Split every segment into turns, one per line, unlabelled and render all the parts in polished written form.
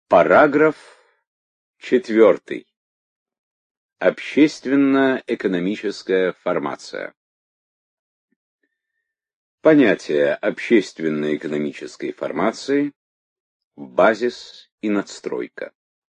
Параграф 4. Общественно-экономическая формация. Понятие общественно-экономической формации, базис и надстройка.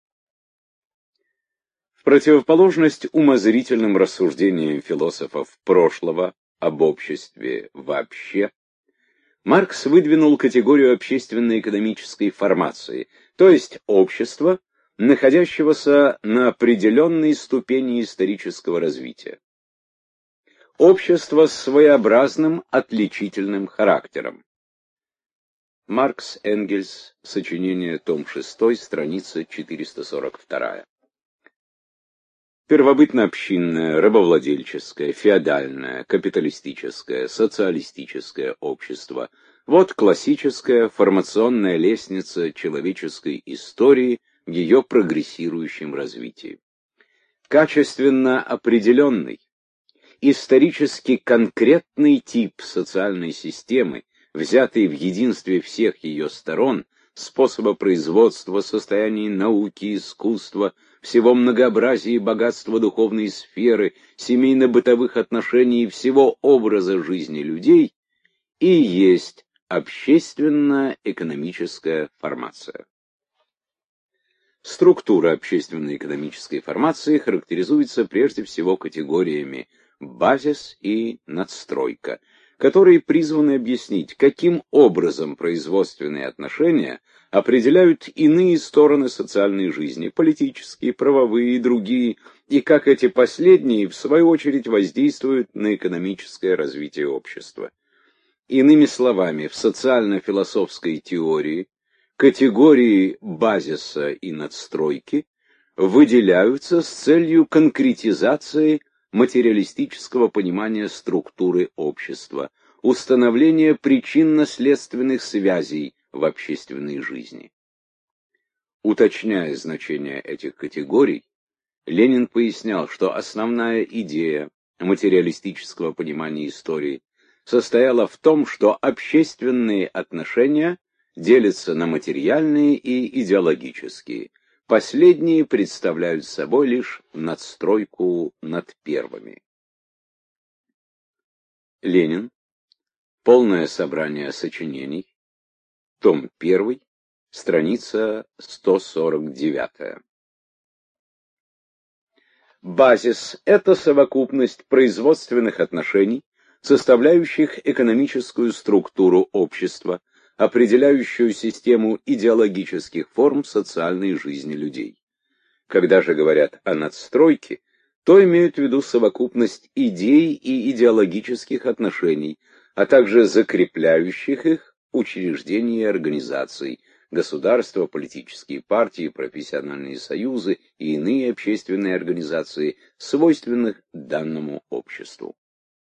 В противоположность умозрительным рассуждениям философов прошлого об обществе вообще, Маркс выдвинул категорию общественно-экономической формации, то есть общества, находящегося на определенной ступени исторического развития. Общество с своеобразным отличительным характером. Маркс, Энгельс, сочинение, том 6, страница 442. Первобытно-общинное, рабовладельческое, феодальное, капиталистическое, социалистическое общество – вот классическая формационная лестница человеческой истории в ее прогрессирующем развитии. Качественно определенный, исторически конкретный тип социальной системы, взятый в единстве всех ее сторон, способа производства, состояний науки, искусства, всего многообразия и богатства духовной сферы, семейно-бытовых отношений и всего образа жизни людей, и есть общественно-экономическая формация. Структура общественно-экономической формации характеризуется прежде всего категориями базис и надстройка, которые призваны объяснить, каким образом производственные отношения определяют иные стороны социальной жизни, политические, правовые и другие, и как эти последние, в свою очередь, воздействуют на экономическое развитие общества. Иными словами, в социально-философской теории категории базиса и надстройки выделяются с целью конкретизации материалистического понимания структуры общества, установления причинно-следственных связей в общественной жизни. Уточняя значение этих категорий, Ленин пояснял, что основная идея материалистического понимания истории состояла в том, что общественные отношения делятся на материальные и идеологические. Последние представляют собой лишь надстройку над первыми. Ленин. Полное собрание сочинений. Том 1. Страница 149. Базис – это совокупность производственных отношений, составляющих экономическую структуру общества, определяющую систему идеологических форм социальной жизни людей. Когда же говорят о надстройке, то имеют в виду совокупность идей и идеологических отношений, а также закрепляющих их учреждений и организаций, государства, политические партии, профессиональные союзы и иные общественные организации, свойственных данному обществу.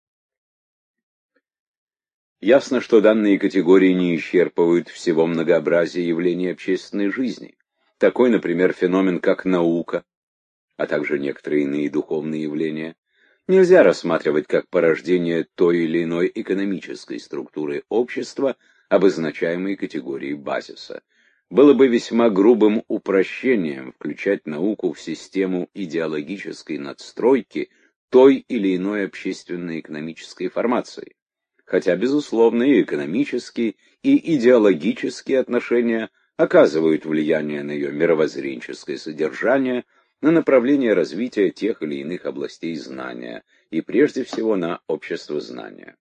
Ясно, что данные категории не исчерпывают всего многообразия явлений общественной жизни. Такой, например, феномен, как наука, а также некоторые иные духовные явления, нельзя рассматривать как порождение той или иной экономической структуры общества, обозначаемой категорией базиса. Было бы весьма грубым упрощением включать науку в систему идеологической надстройки той или иной общественно-экономической формации. Хотя, безусловно, и экономические, и идеологические отношения оказывают влияние на ее мировоззренческое содержание, на направление развития тех или иных областей знания, и прежде всего на обществознание.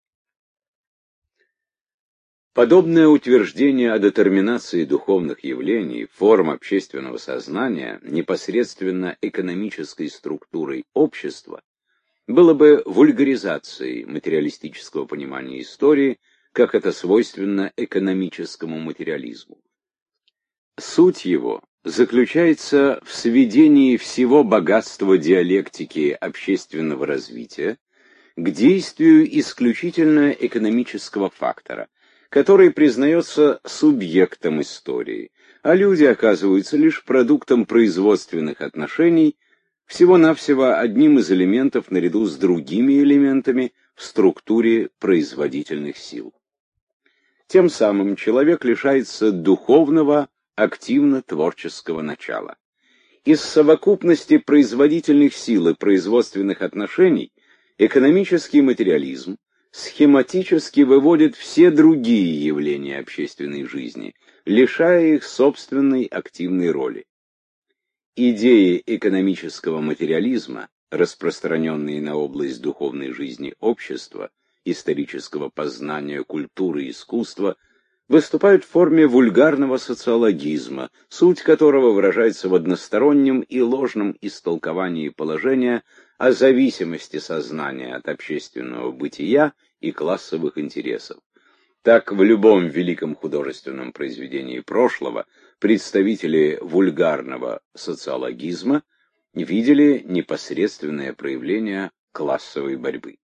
Подобное утверждение о детерминации духовных явлений, форм общественного сознания, непосредственно экономической структурой общества, было бы вульгаризацией материалистического понимания истории, как это свойственно экономическому материализму. Суть его заключается в сведении всего богатства диалектики общественного развития к действию исключительно экономического фактора, который признается субъектом истории, а люди оказываются лишь продуктом производственных отношений, всего-навсего одним из элементов наряду с другими элементами в структуре производительных сил. Тем самым человек лишается духовного активно-творческого начала. Из совокупности производительных сил и производственных отношений экономический материализм схематически выводит все другие явления общественной жизни, лишая их собственной активной роли. Идеи экономического материализма, распространенные на область духовной жизни общества, исторического познания, культуры и искусства, выступают в форме вульгарного социологизма, суть которого выражается в одностороннем и ложном истолковании положения о зависимости сознания от общественного бытия и классовых интересов. Так, в любом великом художественном произведении прошлого представители вульгарного социологизма видели непосредственное проявление классовой борьбы.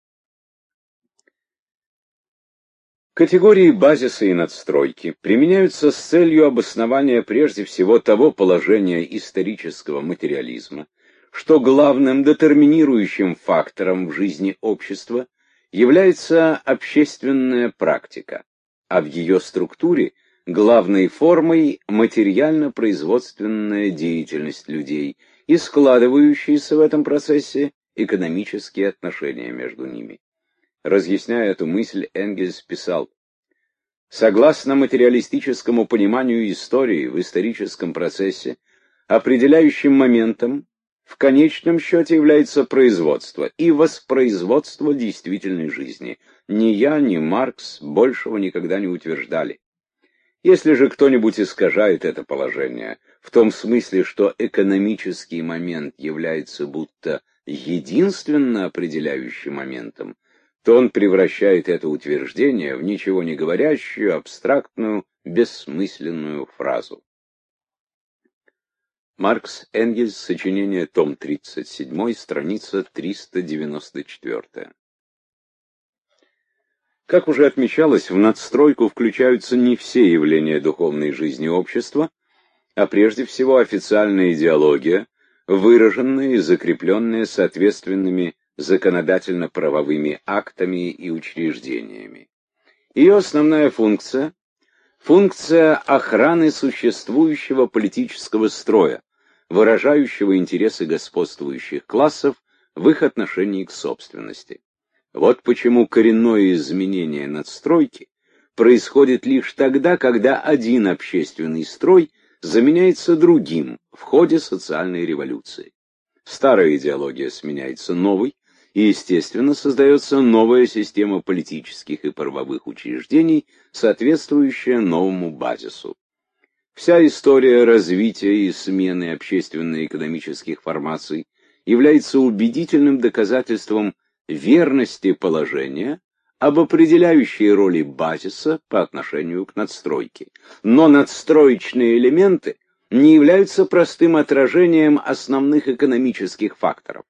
Категории базиса и надстройки применяются с целью обоснования прежде всего того положения исторического материализма, что главным детерминирующим фактором в жизни общества является общественная практика, а в ее структуре главной формой материально-производственная деятельность людей и складывающиеся в этом процессе экономические отношения между ними. Разъясняя эту мысль, Энгельс писал: согласно материалистическому пониманию истории в историческом процессе, определяющим моментом в конечном счете является производство и воспроизводство действительной жизни. Ни я, ни Маркс большего никогда не утверждали. Если же кто-нибудь искажает это положение в том смысле, что экономический момент является будто единственно определяющим моментом, то он превращает это утверждение в ничего не говорящую, абстрактную, бессмысленную фразу. Маркс Энгельс, сочинение, том 37, страница 394. Как уже отмечалось, в надстройку включаются не все явления духовной жизни общества, а прежде всего официальная идеология, выраженная и закрепленная соответственными законодательно-правовыми актами и учреждениями. Ее основная функция – функция охраны существующего политического строя, выражающего интересы господствующих классов в их отношении к собственности. Вот почему коренное изменение надстройки происходит лишь тогда, когда один общественный строй заменяется другим в ходе социальной революции. Старая идеология сменяется новой, и, естественно, создается новая система политических и правовых учреждений, соответствующая новому базису. Вся история развития и смены общественно-экономических формаций является убедительным доказательством верности положения об определяющей роли базиса по отношению к надстройке. Но надстроечные элементы не являются простым отражением основных экономических факторов.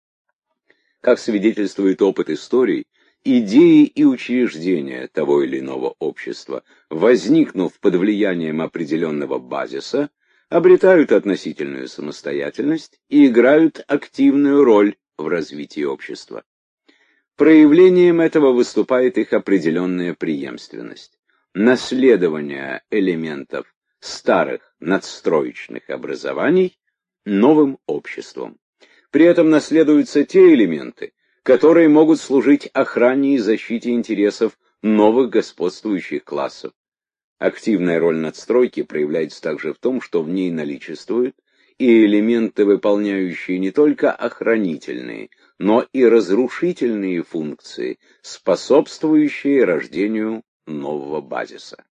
Как свидетельствует опыт истории, идеи и учреждения того или иного общества, возникнув под влиянием определенного базиса, обретают относительную самостоятельность и играют активную роль в развитии общества. Проявлением этого выступает их определенная преемственность, наследование элементов старых надстроечных образований новым обществом. При этом наследуются те элементы, которые могут служить охране и защите интересов новых господствующих классов. Активная роль надстройки проявляется также в том, что в ней наличествуют и элементы, выполняющие не только охранительные, но и разрушительные функции, способствующие рождению нового базиса.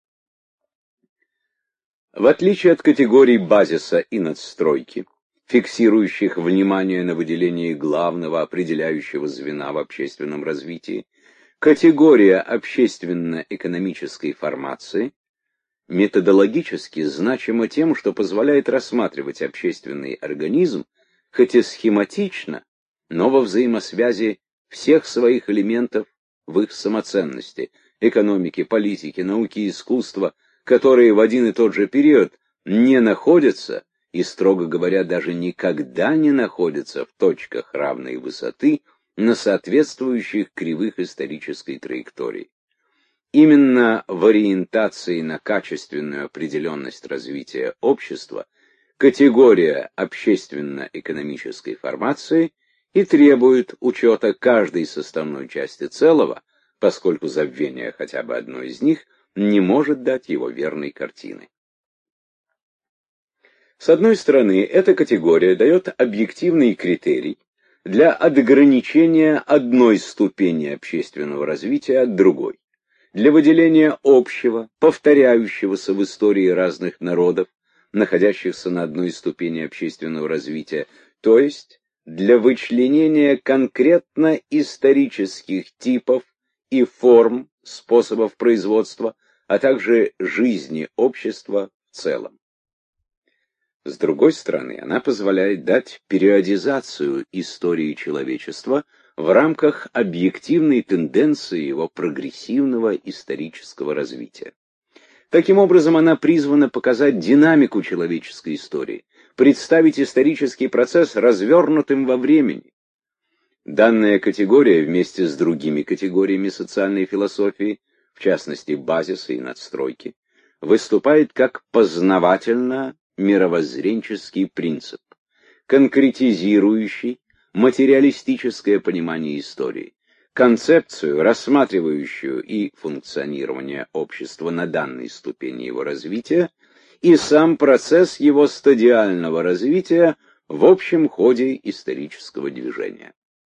В отличие от категорий базиса и надстройки, фиксирующих внимание на выделении главного определяющего звена в общественном развитии, категория общественно-экономической формации методологически значима тем, что позволяет рассматривать общественный организм, хоть и схематично, но во взаимосвязи всех своих элементов в их самоценности, экономики, политики, науки, искусства, которые в один и тот же период не находятся и, строго говоря, даже никогда не находятся в точках равной высоты на соответствующих кривых исторической траектории. Именно в ориентации на качественную определенность развития общества категория общественно-экономической формации и требует учета каждой составной части целого, поскольку забвение хотя бы одной из них не может дать его верной картины. С одной стороны, эта категория дает объективный критерий для отграничения одной ступени общественного развития от другой, для выделения общего, повторяющегося в истории разных народов, находящихся на одной ступени общественного развития, то есть для вычленения конкретно исторических типов и форм, способов производства, а также жизни общества в целом. С другой стороны, она позволяет дать периодизацию истории человечества в рамках объективной тенденции его прогрессивного исторического развития. Таким образом, она призвана показать динамику человеческой истории, представить исторический процесс развернутым во времени. Данная категория вместе с другими категориями социальной философии, в частности базиса и надстройки, выступает как познавательно-мировоззренческий принцип, конкретизирующий материалистическое понимание истории, концепцию, рассматривающую и функционирование общества на данной ступени его развития, и сам процесс его стадиального развития в общем ходе исторического движения.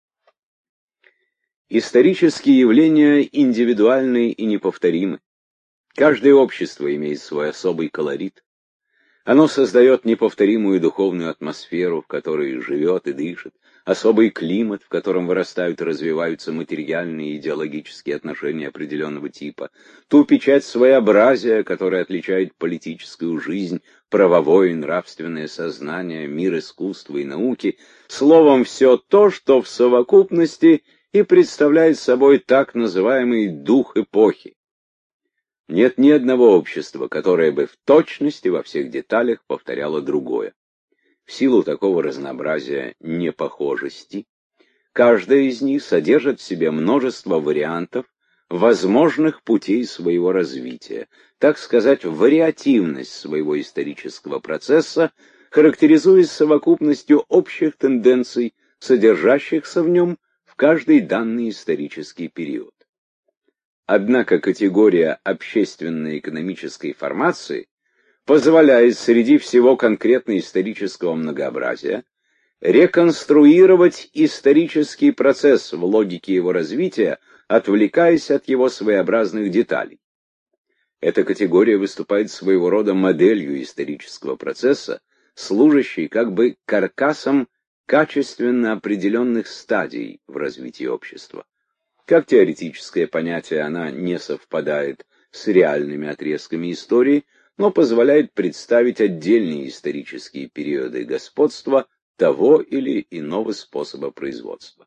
Исторические явления индивидуальны и неповторимы. Каждое общество имеет свой особый колорит. Оно создает неповторимую духовную атмосферу, в которой живет и дышит, особый климат, в котором вырастают и развиваются материальные и идеологические отношения определенного типа, ту печать своеобразия, которая отличает политическую жизнь, правовое и нравственное сознание, мир искусства и науки, словом, все то, что в совокупности и представляет собой так называемый дух эпохи. Нет ни одного общества, которое бы в точности во всех деталях повторяло другое. В силу такого разнообразия непохожести, каждая из них содержит в себе множество вариантов, возможных путей своего развития, так сказать, вариативность своего исторического процесса, характеризуясь совокупностью общих тенденций, содержащихся в нем в каждый данный исторический период. Однако категория общественно-экономической формации позволяет среди всего конкретно-исторического многообразия реконструировать исторический процесс в логике его развития, отвлекаясь от его своеобразных деталей. Эта категория выступает своего рода моделью исторического процесса, служащей как бы каркасом качественно определенных стадий в развитии общества. Как теоретическое понятие она не совпадает с реальными отрезками истории, но позволяет представить отдельные исторические периоды господства того или иного способа производства.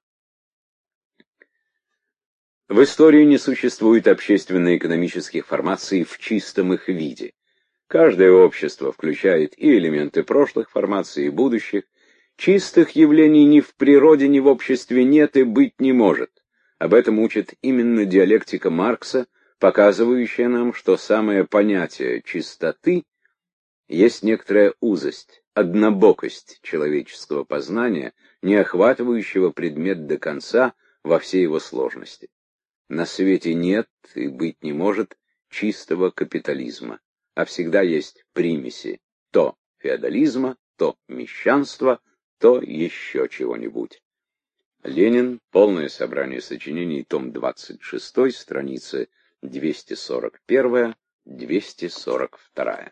В истории не существует общественно-экономических формаций в чистом их виде. Каждое общество включает и элементы прошлых формаций, и будущих. Чистых явлений ни в природе, ни в обществе нет и быть не может. Об этом учит именно диалектика Маркса, показывающая нам, что самое понятие чистоты есть некоторая узость, однобокость человеческого познания, не охватывающего предмет до конца во всей его сложности. На свете нет и быть не может чистого капитализма, а всегда есть примеси то феодализма, то мещанства, то еще чего-нибудь. Ленин. Полное собрание сочинений. Том 26. Страницы 241-242.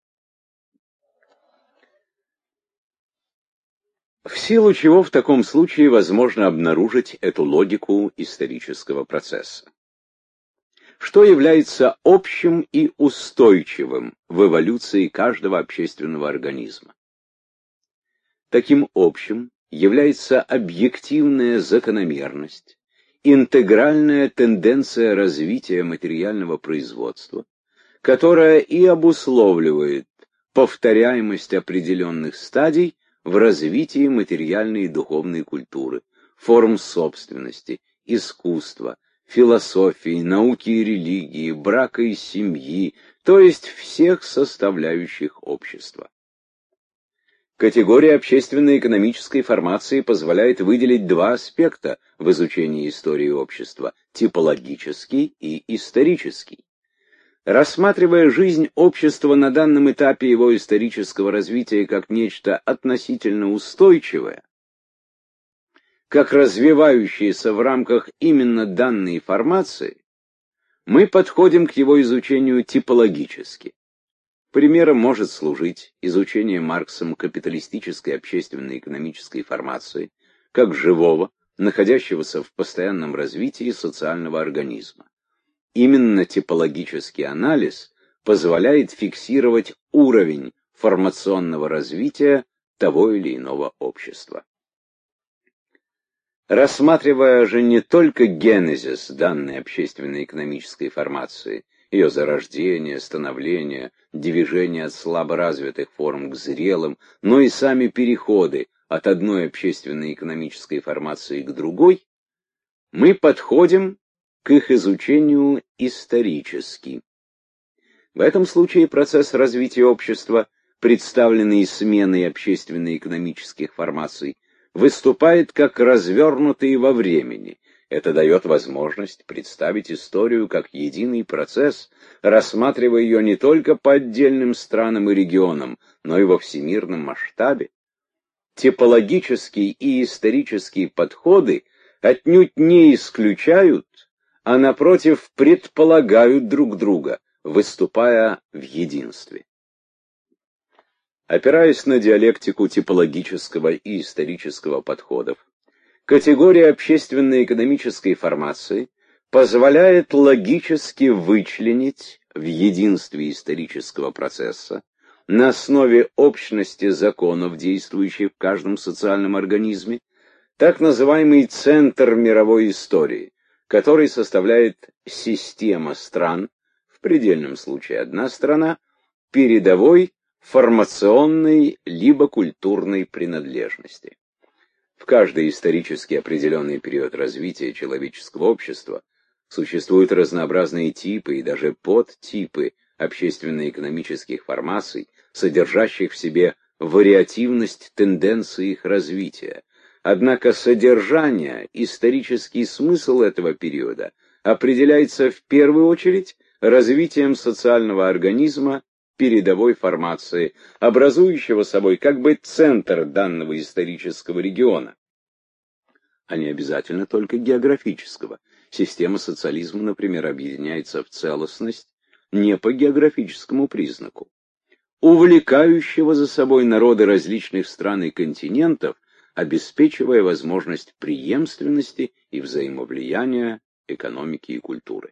В силу чего в таком случае возможно обнаружить эту логику исторического процесса? Что является общим и устойчивым в эволюции каждого общественного организма? Таким общим является объективная закономерность, интегральная тенденция развития материального производства, которая и обусловливает повторяемость определенных стадий в развитии материальной и духовной культуры, форм собственности, искусства, философии, науки и религии, брака и семьи, то есть всех составляющих общества. Категория общественно-экономической формации позволяет выделить два аспекта в изучении истории общества – типологический и исторический. Рассматривая жизнь общества на данном этапе его исторического развития как нечто относительно устойчивое, как развивающееся в рамках именно данной формации, мы подходим к его изучению типологически. Примером может служить изучение Марксом капиталистической общественно-экономической формации как живого, находящегося в постоянном развитии социального организма. Именно типологический анализ позволяет фиксировать уровень формационного развития того или иного общества. Рассматривая же не только генезис данной общественно-экономической формации, ее зарождение, становление, движение от слаборазвитых форм к зрелым, но и сами переходы от одной общественно-экономической формации к другой, мы подходим к их изучению исторически. В этом случае процесс развития общества, представленный сменой общественно-экономических формаций, выступает как развернутый во времени. Это дает возможность представить историю как единый процесс, рассматривая ее не только по отдельным странам и регионам, но и во всемирном масштабе. Типологические и исторические подходы отнюдь не исключают, а напротив предполагают друг друга, выступая в единстве. Опираясь на диалектику типологического и исторического подходов, категория общественно-экономической формации позволяет логически вычленить в единстве исторического процесса на основе общности законов, действующих в каждом социальном организме, так называемый центр мировой истории, который составляет система стран, в предельном случае одна страна, передовой формационной либо культурной принадлежности. В каждый исторически определенный период развития человеческого общества существуют разнообразные типы и даже подтипы общественно-экономических формаций, содержащих в себе вариативность тенденций их развития. Однако содержание, исторический смысл этого периода определяется в первую очередь развитием социального организма передовой формации, образующего собой как бы центр данного исторического региона, а не обязательно только географического. Система социализма, например, объединяется в целостность не по географическому признаку, увлекающего за собой народы различных стран и континентов, обеспечивая возможность преемственности и взаимовлияния экономики и культуры.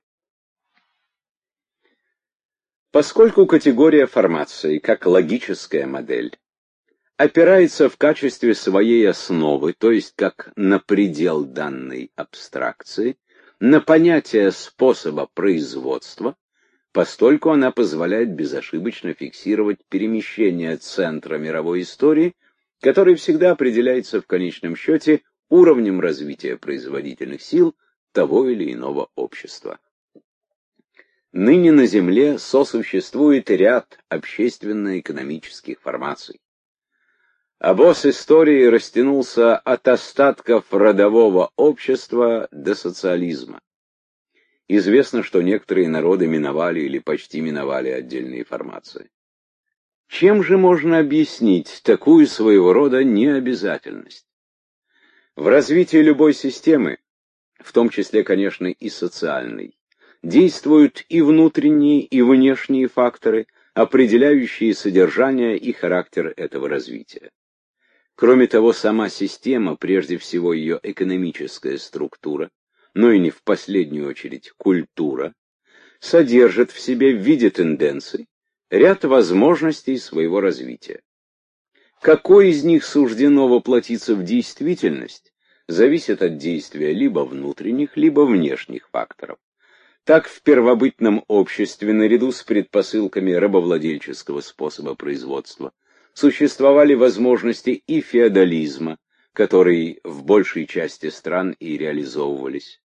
Поскольку категория формации, как логическая модель, опирается в качестве своей основы, то есть как на предел данной абстракции, на понятие способа производства, постольку она позволяет безошибочно фиксировать перемещение центра мировой истории, который всегда определяется в конечном счете уровнем развития производительных сил того или иного общества. Ныне на Земле сосуществует ряд общественно-экономических формаций. Обоз истории растянулся от остатков родового общества до социализма. Известно, что некоторые народы миновали или почти миновали отдельные формации. Чем же можно объяснить такую своего рода необязательность? В развитии любой системы, в том числе, конечно, и социальной, действуют и внутренние, и внешние факторы, определяющие содержание и характер этого развития. Кроме того, сама система, прежде всего ее экономическая структура, но и не в последнюю очередь культура, содержит в себе в виде тенденций ряд возможностей своего развития. Какой из них суждено воплотиться в действительность, зависит от действия либо внутренних, либо внешних факторов. Так в первобытном обществе, наряду с предпосылками рабовладельческого способа производства, существовали возможности и феодализма, которые в большей части стран и реализовывались.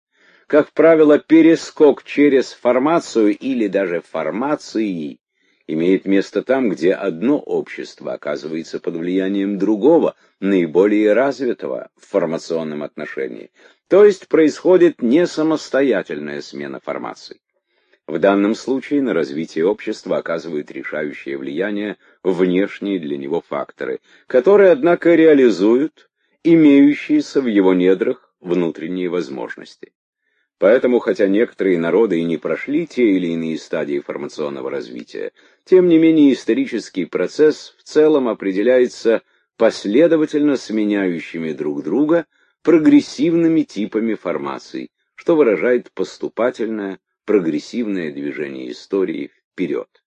Как правило, перескок через формацию или даже формации имеет место там, где одно общество оказывается под влиянием другого, наиболее развитого в формационном отношении. То есть происходит не самостоятельная смена формаций. В данном случае на развитие общества оказывают решающее влияние внешние для него факторы, которые, однако, реализуют имеющиеся в его недрах внутренние возможности. Поэтому, хотя некоторые народы и не прошли те или иные стадии формационного развития, тем не менее исторический процесс в целом определяется последовательно сменяющими друг друга прогрессивными типами формаций, что выражает поступательное, прогрессивное движение истории вперед.